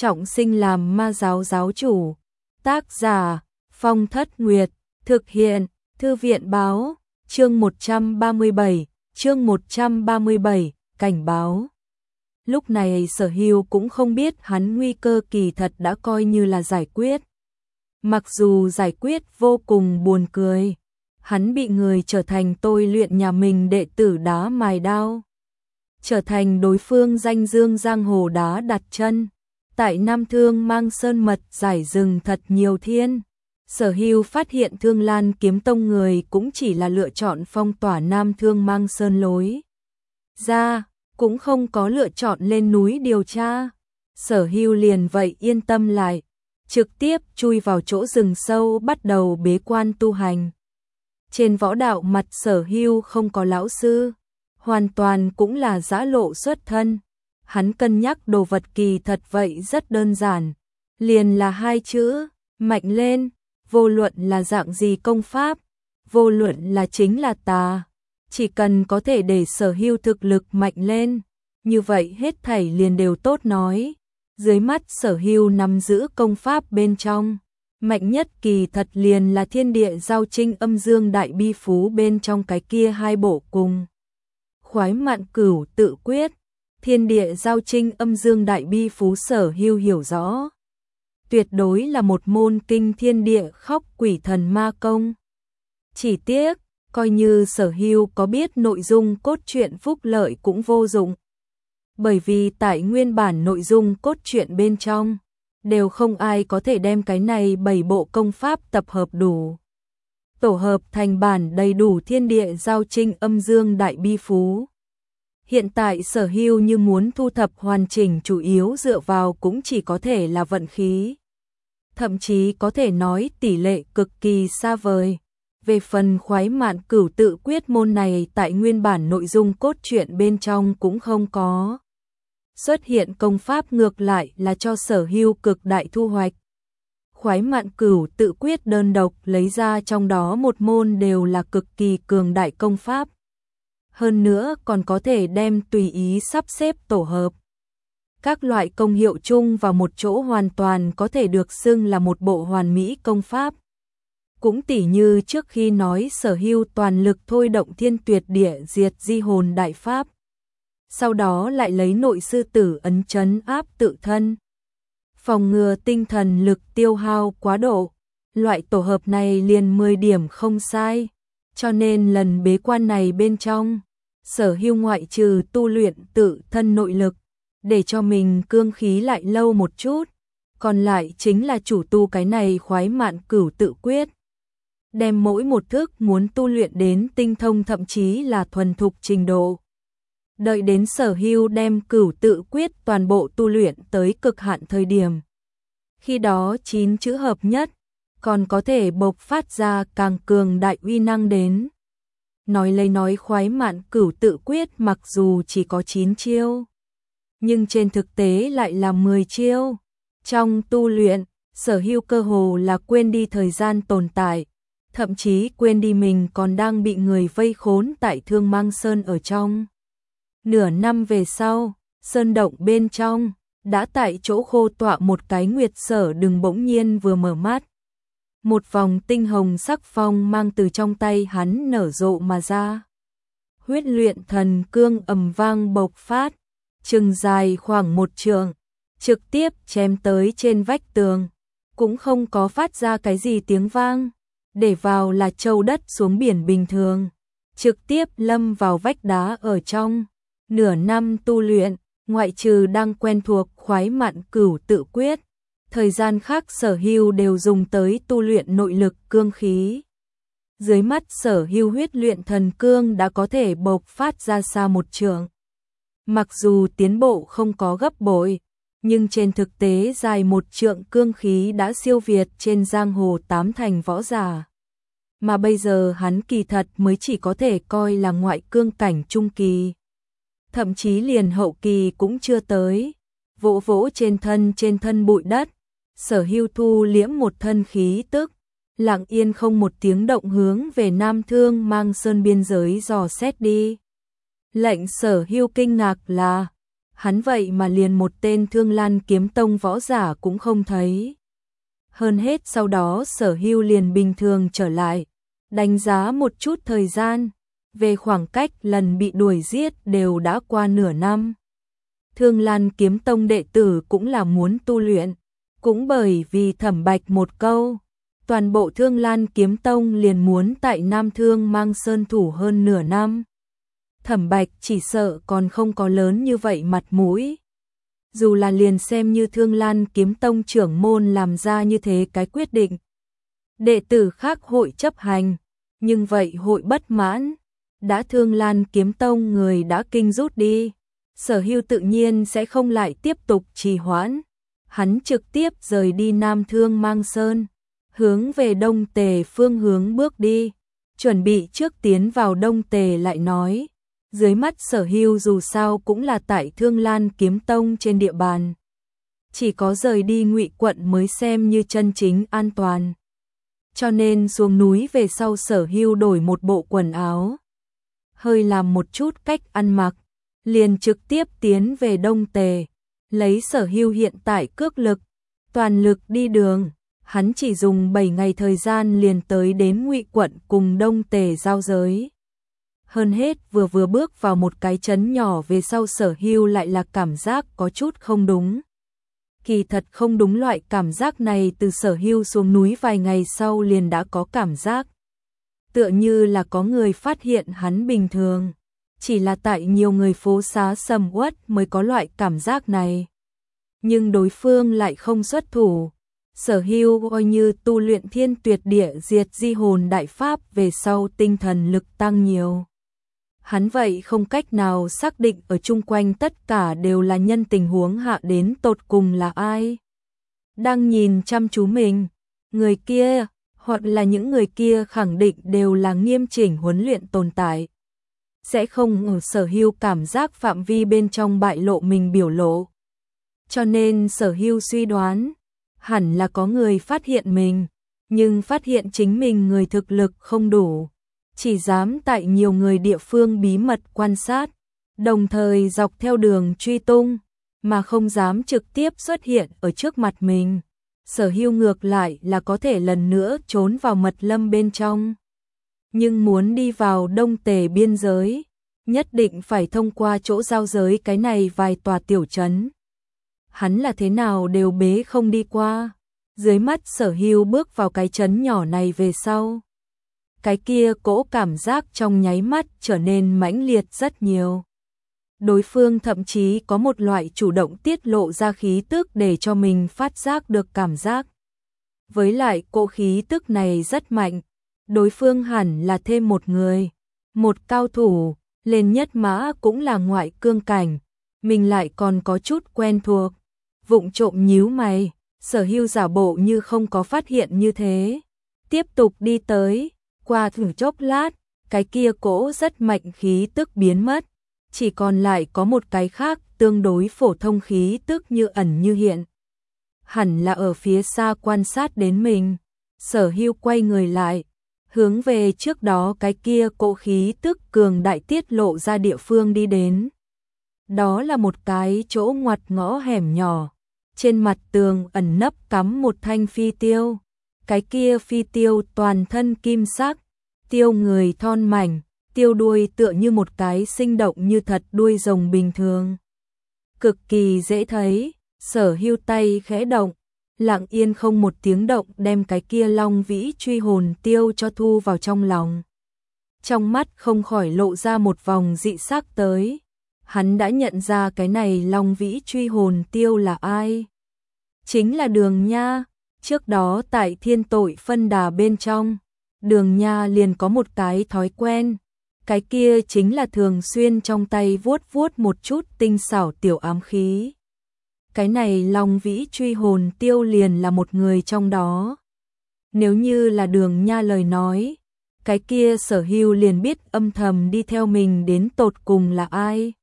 trọng sinh làm ma giáo giáo chủ. Tác giả Phong Thất Nguyệt, thực hiện Thư viện Báo, chương 137, cảnh báo. Lúc này Sở Hưu cũng không biết hắn nguy cơ kỳ thật đã coi như là giải quyết. Mặc dù giải quyết vô cùng buồn cười, hắn bị người trở thành tôi luyện nhà mình đệ tử đá mài đao. Trở thành đối phương danh dương giang hồ đá đặt chân. Tại Nam Thương Mang Sơn mật giải rừng thật nhiều thiên. Sở Hưu phát hiện Thương Lan Kiếm Tông người cũng chỉ là lựa chọn phong tỏa Nam Thương Mang Sơn lối ra, cũng không có lựa chọn lên núi điều tra. Sở Hưu liền vậy yên tâm lại, trực tiếp chui vào chỗ rừng sâu bắt đầu bế quan tu hành. Trên võ đạo mặt Sở Hưu không có lão sư, hoàn toàn cũng là giã lộ xuất thân. Hắn cân nhắc đồ vật kỳ thật vậy rất đơn giản, liền là hai chữ, mạnh lên. Vô luận là dạng gì công pháp, vô luận là chính là tà, chỉ cần có thể để Sở Hưu thực lực mạnh lên, như vậy hết thảy liền đều tốt nói. Dưới mắt Sở Hưu nắm giữ công pháp bên trong, mạnh nhất kỳ thật liền là Thiên Địa Giao Trinh Âm Dương Đại Bi Phú bên trong cái kia hai bộ cùng. Khoái Mạn Cửu Tự Quyết, Thiên Địa Giao Trinh Âm Dương Đại Bi Phú Sở Hưu hiểu rõ. Tuyệt đối là một môn kinh thiên địa khóc quỷ thần ma công. Chỉ tiếc, coi như Sở Hưu có biết nội dung cốt truyện phúc lợi cũng vô dụng. Bởi vì tại nguyên bản nội dung cốt truyện bên trong, đều không ai có thể đem cái này 7 bộ công pháp tập hợp đủ. Tổ hợp thành bản đầy đủ Thiên Địa Giao Trinh Âm Dương Đại Bi Phú. Hiện tại Sở Hưu như muốn thu thập hoàn chỉnh chủ yếu dựa vào cũng chỉ có thể là vận khí. Thậm chí có thể nói tỷ lệ cực kỳ xa vời. Về phần Khoái Mạn Cửu Tự Quyết môn này tại nguyên bản nội dung cốt truyện bên trong cũng không có. Xuất hiện công pháp ngược lại là cho Sở Hưu cực đại thu hoạch. Khoái Mạn Cửu Tự Quyết đơn độc lấy ra trong đó một môn đều là cực kỳ cường đại công pháp. Hơn nữa còn có thể đem tùy ý sắp xếp tổ hợp. Các loại công hiệu chung vào một chỗ hoàn toàn có thể được xưng là một bộ hoàn mỹ công pháp. Cũng tỉ như trước khi nói Sở Hưu toàn lực thôi động Thiên Tuyệt Địa Diệt Di Hồn Đại Pháp. Sau đó lại lấy nội sư tử ấn trấn áp tự thân. Phòng ngừa tinh thần lực tiêu hao quá độ. Loại tổ hợp này liền 10 điểm không sai. Cho nên lần bế quan này bên trong, Sở Hưu ngoại trừ tu luyện tự thân nội lực, để cho mình cương khí lại lâu một chút, còn lại chính là chủ tu cái này Khoái Mạn Cửu Tự Quyết. Đem mỗi một thức muốn tu luyện đến tinh thông thậm chí là thuần thục trình độ. Đợi đến Sở Hưu đem Cửu Tự Quyết toàn bộ tu luyện tới cực hạn thời điểm. Khi đó 9 chữ hợp nhất, còn có thể bộc phát ra càng cường đại uy năng đến. Nói Khoái Mạn Cửu Tự Quyết mặc dù chỉ có 9 chiêu, nhưng trên thực tế lại là 10 chiêu. Trong tu luyện, Sở Hưu cơ hồ là quên đi thời gian tồn tại, thậm chí quên đi mình còn đang bị người vây khốn tại Thương Mang Sơn ở trong. Nửa năm về sau, sơn động bên trong, đã tại chỗ khô tọa một cái Nguyệt Sở Đừng bỗng nhiên vừa mở mắt. Một vòng tinh hồng sắc phong mang từ trong tay hắn nở rộ mà ra. Huyết luyện thần cương ầm vang bộc phát, chừng dài khoảng 1 trượng, trực tiếp chém tới trên vách tường, cũng không có phát ra cái gì tiếng vang, để vào là châu đất xuống biển bình thường, trực tiếp lâm vào vách đá ở trong. Nửa năm tu luyện, ngoại trừ đang quen thuộc Khoái Mạn Cửu Tự Quyết, thời gian khác Sở Hưu đều dùng tới tu luyện nội lực cương khí. Dưới mắt Sở Hưu huyết luyện thần cương đã có thể bộc phát ra xa 1 trượng. Mặc dù tiến bộ không có gấp bội, nhưng trên thực tế dài 1 trượng cương khí đã siêu việt trên giang hồ 8 thành võ giả. Mà bây giờ hắn kỳ thật mới chỉ có thể coi là ngoại cương cảnh trung kỳ. Thậm chí liền hậu kỳ cũng chưa tới. Vỗ vỗ trên thân bụi đất, Sở Hưu thu liễm một thân khí tức, lặng yên không một tiếng động hướng về Nam Thương Mang Sơn biên giới dò xét đi. Lệnh Sở Hưu kinh ngạc là, hắn vậy mà liền một tên Thương Lan Kiếm Tông võ giả cũng không thấy. Hơn hết sau đó Sở Hưu liền bình thường trở lại, đánh giá một chút thời gian, về khoảng cách lần bị đuổi giết đều đã qua nửa năm. Thương Lan Kiếm Tông đệ tử cũng là muốn tu luyện, cũng bởi vì Thẩm Bạch một câu, toàn bộ Thương Lan Kiếm Tông liền muốn tại Nam Thương Mang Sơn thủ hơn nửa năm. Thẩm Bạch chỉ sợ còn không có lớn như vậy mặt mũi. Dù là liền xem như Thương Lan Kiếm Tông trưởng môn làm ra như thế cái quyết định, đệ tử khác hội chấp hành, nhưng vậy hội bất mãn. Đã Thương Lan Kiếm Tông người đã kinh rút đi, Sở Hưu tự nhiên sẽ không lại tiếp tục trì hoãn. Hắn trực tiếp rời đi Nam Thương Mang Sơn, hướng về Đông Tề phương hướng bước đi, chuẩn bị trước tiến vào Đông Tề lại nói. Dưới mắt Sở Hưu dù sao cũng là tại Thương Lan Kiếm Tông trên địa bàn, chỉ có rời đi Ngụy quận mới xem như chân chính an toàn. Cho nên xuống núi về sau Sở Hưu đổi một bộ quần áo, hơi làm một chút cách ăn mặc, liền trực tiếp tiến về Đông Tề, lấy Sở Hưu hiện tại cước lực, toàn lực đi đường, hắn chỉ dùng 7 ngày thời gian liền tới đến Ngụy quận cùng Đông Tề giao giới. Hơn hết vừa bước vào một cái trấn nhỏ về sau Sở Hưu lại là cảm giác có chút không đúng. Kỳ thật không đúng, loại cảm giác này từ Sở Hưu xuống núi vài ngày sau liền đã có cảm giác. Tựa như là có người phát hiện hắn bình thường, chỉ là tại nhiều người phố xá sầm uất mới có loại cảm giác này. Nhưng đối phương lại không xuất thủ. Sở Hưu coi như tu luyện Thiên Tuyệt Địa Diệt Di Hồn Đại Pháp về sau tinh thần lực tăng nhiều. Hắn vậy không cách nào xác định ở chung quanh tất cả đều là nhân tình huống hạ đến tột cùng là ai đang nhìn chăm chú mình. Người kia, hoặc là những người kia khẳng định đều là nghiêm chỉnh huấn luyện tồn tại. Sẽ không ở Sở Hưu cảm giác phạm vi bên trong bại lộ mình biểu lộ. Cho nên Sở Hưu suy đoán, hẳn là có người phát hiện mình, nhưng phát hiện chính mình người thực lực không đủ. Chỉ dám tại nhiều người địa phương bí mật quan sát, đồng thời dọc theo đường truy tung, mà không dám trực tiếp xuất hiện ở trước mặt mình. Sở Hưu ngược lại là có thể lần nữa trốn vào mật lâm bên trong. Nhưng muốn đi vào Đông Tề biên giới, nhất định phải thông qua chỗ giao giới cái này vài tòa tiểu trấn. Hắn là thế nào đều bế không đi qua. Dưới mắt Sở Hưu bước vào cái trấn nhỏ này về sau, cái kia cỗ cảm giác trong nháy mắt trở nên mãnh liệt rất nhiều. Đối phương thậm chí có một loại chủ động tiết lộ ra khí tức để cho mình phát giác được cảm giác. Với lại cỗ khí tức này rất mạnh, đối phương hẳn là thêm một người, một cao thủ, lên nhất mã cũng là ngoại cương cảnh, mình lại còn có chút quen thuộc. Vụng trộm nhíu mày, Sở Hưu giả bộ như không có phát hiện như thế, tiếp tục đi tới. Qua thử chốc lát, cái kia cỗ rất mạnh khí tức biến mất, chỉ còn lại có một cái khác tương đối phổ thông khí tức như ẩn như hiện. Hẳn là ở phía xa quan sát đến mình. Sở Hưu quay người lại, hướng về trước đó cái kia cỗ khí tức cường đại tiết lộ ra địa phương đi đến. Đó là một cái chỗ ngoặt ngõ hẻm nhỏ, trên mặt tường ẩn nấp cắm một thanh phi tiêu. Cái kia phi tiêu toàn thân kim sắc, tiêu người thon mảnh, tiêu đuôi tựa như một cái sinh động như thật đuôi rồng bình thường. Cực kỳ dễ thấy, Sở Hưu tay khẽ động, lặng yên không một tiếng động đem cái kia long vĩ truy hồn tiêu cho thu vào trong lòng. Trong mắt không khỏi lộ ra một vòng dị sắc tới. Hắn đã nhận ra cái này long vĩ truy hồn tiêu là ai. Chính là Đường Nha. Trước đó tại Thiên Tội Phân Đà bên trong, Đường Nha liền có một cái thói quen, cái kia chính là thường xuyên trong tay vuốt vuốt một chút tinh xảo tiểu ám khí. Cái này Long Vĩ truy hồn tiêu liền là một người trong đó. Nếu như là Đường Nha lời nói, cái kia Sở Hưu liền biết âm thầm đi theo mình đến tột cùng là ai.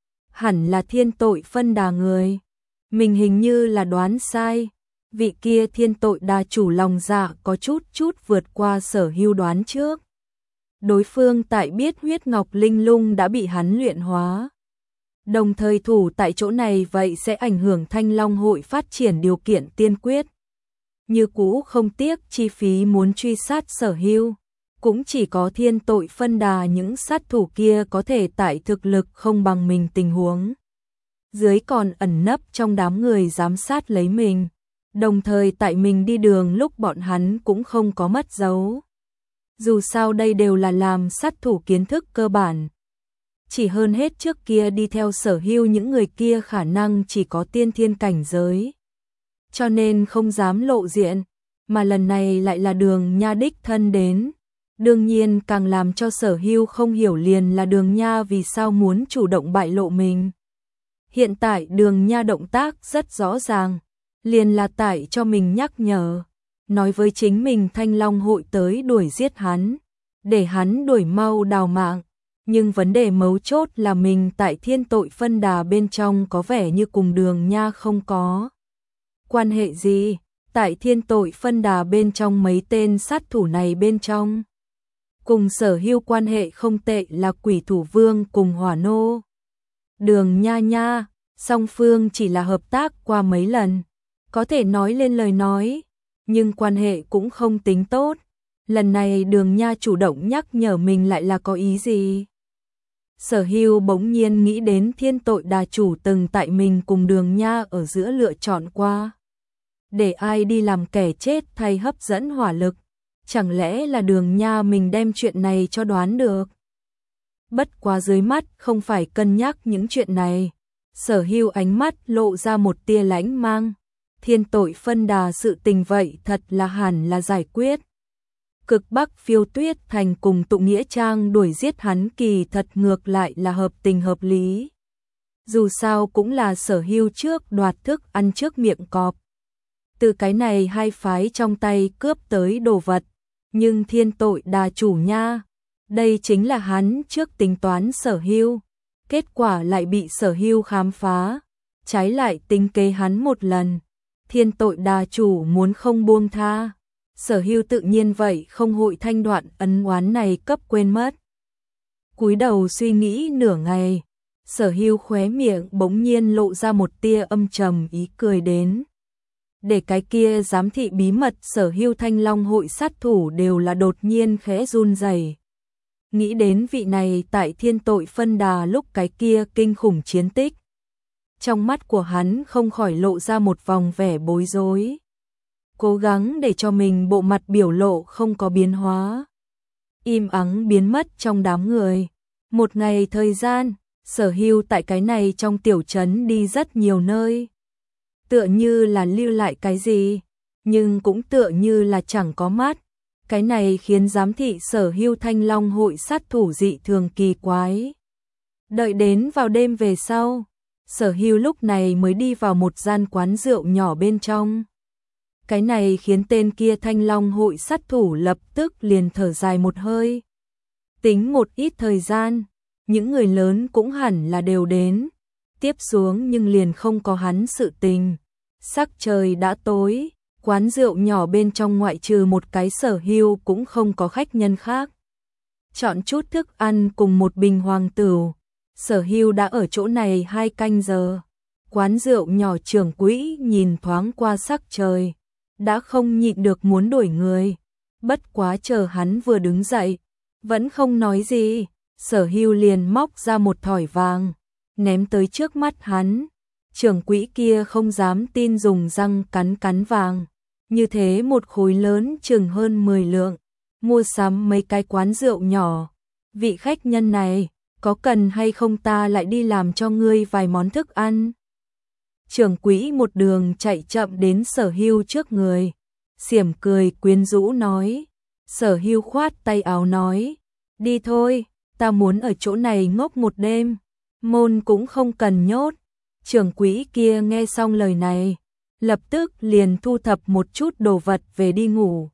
Hẳn là Thiên Tội Phân Đà người. Mình hình như là đoán sai. Vị kia Thiên Tội Đà chủ lòng dạ có chút vượt qua Sở Hưu đoán trước. Đối phương tại biết huyết ngọc linh lung đã bị hắn luyện hóa. Đồng thời thủ tại chỗ này vậy sẽ ảnh hưởng Thanh Long hội phát triển điều kiện tiên quyết. Như cũ không tiếc chi phí muốn truy sát Sở Hưu, cũng chỉ có Thiên Tội Phân Đà những sát thủ kia có thể tại thực lực không bằng mình tình huống dưới còn ẩn nấp trong đám người giám sát lấy mình, đồng thời tại mình đi đường lúc bọn hắn cũng không có mất dấu. Dù sao đây đều là làm sát thủ kiến thức cơ bản. Chỉ hơn hết trước kia đi theo Sở Hưu những người kia khả năng chỉ có tiên thiên cảnh giới, cho nên không dám lộ diện, mà lần này lại là Đường Nha đích thân đến. Đương nhiên càng làm cho Sở Hưu không hiểu liền là Đường Nha vì sao muốn chủ động bại lộ mình. Hiện tại Đường Nha động tác rất rõ ràng, liền là tại cho mình nhắc nhở, nói với chính mình Thanh Long hội tới đuổi giết hắn, để hắn đuổi mau đào mạng. Nhưng vấn đề mấu chốt là mình tại Thiên Tội Phân Đà bên trong có vẻ như cùng Đường Nha không có quan hệ gì. Tại Thiên Tội Phân Đà bên trong mấy tên sát thủ này bên trong, cùng Sở Hưu quan hệ không tệ là Quỷ Thủ Vương cùng Hỏa Nô. Đường Nha, song phương chỉ là hợp tác qua mấy lần, có thể nói lên lời nói, nhưng quan hệ cũng không tính tốt. Lần này Đường Nha chủ động nhắc nhở mình lại là có ý gì? Sở Hưu bỗng nhiên nghĩ đến Thiên Tội Đà chủ từng tại mình cùng Đường Nha ở giữa lựa chọn qua. Để ai đi làm kẻ chết thay hấp dẫn hỏa lực, chẳng lẽ là Đường Nha mình đem chuyện này cho đoán được? Bất quá dưới mắt không phải cân nhắc những chuyện này. Sở Hưu ánh mắt lộ ra một tia lãnh mang. Thiên Tội Phân Đà sự tình vậy thật là hẳn là giải quyết. Cực Bắc Phiêu Tuyết Thành cùng Tụng Nghĩa Trang đuổi giết hắn kỳ thật ngược lại là hợp tình hợp lý. Dù sao cũng là Sở Hưu trước đoạt thức ăn trước miệng cọp. Từ cái này hai phái trong tay cướp tới đồ vật, nhưng Thiên Tội Đà chủ nha, đây chính là hắn trước tính toán Sở Hưu, kết quả lại bị Sở Hưu khám phá, trái lại tính kế hắn một lần. Thiên Tội Đà chủ muốn không buông tha, Sở Hưu tự nhiên vậy không hội thanh đoạn ân oán này cấp quên mất. Cúi đầu suy nghĩ nửa ngày, Sở Hưu khóe miệng bỗng nhiên lộ ra một tia âm trầm ý cười đến. Để cái kia giám thị bí mật Sở Hưu Thanh Long hội sát thủ đều là đột nhiên khẽ run rẩy. Nghĩ đến vị này tại Thiên Tội Phân Đà lúc cái kia kinh khủng chiến tích, trong mắt của hắn không khỏi lộ ra một vòng vẻ bối rối. Cố gắng để cho mình bộ mặt biểu lộ không có biến hóa, im ắng biến mất trong đám người. Một ngày thời gian, Sở Hưu tại cái này trong tiểu trấn đi rất nhiều nơi, tựa như là lưu lại cái gì, nhưng cũng tựa như là chẳng có mắt. Cái này khiến giám thị Sở Hưu Thanh Long hội sát thủ dị thường kỳ quái. Đợi đến vào đêm về sau, Sở Hưu lúc này mới đi vào một gian quán rượu nhỏ bên trong. Cái này khiến tên kia Thanh Long hội sát thủ lập tức liền thở dài một hơi. Tính một ít thời gian, những người lớn cũng hẳn là đều đến. Tiếp xuống nhưng liền không có hắn sự tình. Sắc trời đã tối, quán rượu nhỏ bên trong ngoại trừ một cái Sở Hưu cũng không có khách nhân khác. Chọn chút thức ăn cùng một bình hoàng tửu, Sở Hưu đã ở chỗ này 2 canh giờ. Quán rượu nhỏ trưởng quỹ nhìn thoáng qua sắc trời, đã không nhịn được muốn đuổi người. Bất quá chờ hắn vừa đứng dậy, vẫn không nói gì, Sở Hưu liền móc ra một thỏi vàng, ném tới trước mắt hắn. Trưởng quỹ kia không dám tin dùng răng cắn cắn vàng, như thế một khối lớn chừng hơn 10 lượng, mua sắm mấy cái quán rượu nhỏ. Vị khách nhân này, có cần hay không ta lại đi làm cho ngươi vài món thức ăn? Trưởng quỹ một đường chạy chậm đến Sở Hưu trước người, xiểm cười quyến rũ nói. Sở Hưu khoát tay áo nói, đi thôi, ta muốn ở chỗ này ngốc một đêm, môn cũng không cần nhốt. Trưởng quỹ kia nghe xong lời này, lập tức liền thu thập một chút đồ vật về đi ngủ.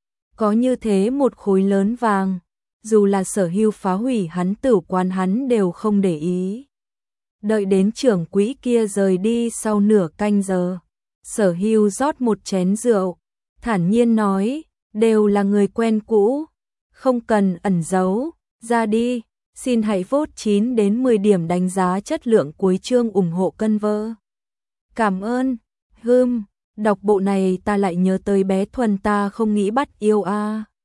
Có như thế một khối lớn vàng, dù là Sở Hưu phá hủy hắn tử quán hắn đều không để ý. Đợi đến trưởng quỹ kia rời đi sau nửa canh giờ, Sở Hưu rót một chén rượu, thản nhiên nói, đều là người quen cũ, không cần ẩn giấu, ra đi. Xin hãy vote 9 đến 10 điểm đánh giá chất lượng cuối chương ủng hộ cân vơ. Cảm ơn. Đọc bộ này ta lại nhớ tới bé Thuần ta không nghĩ bắt yêu a.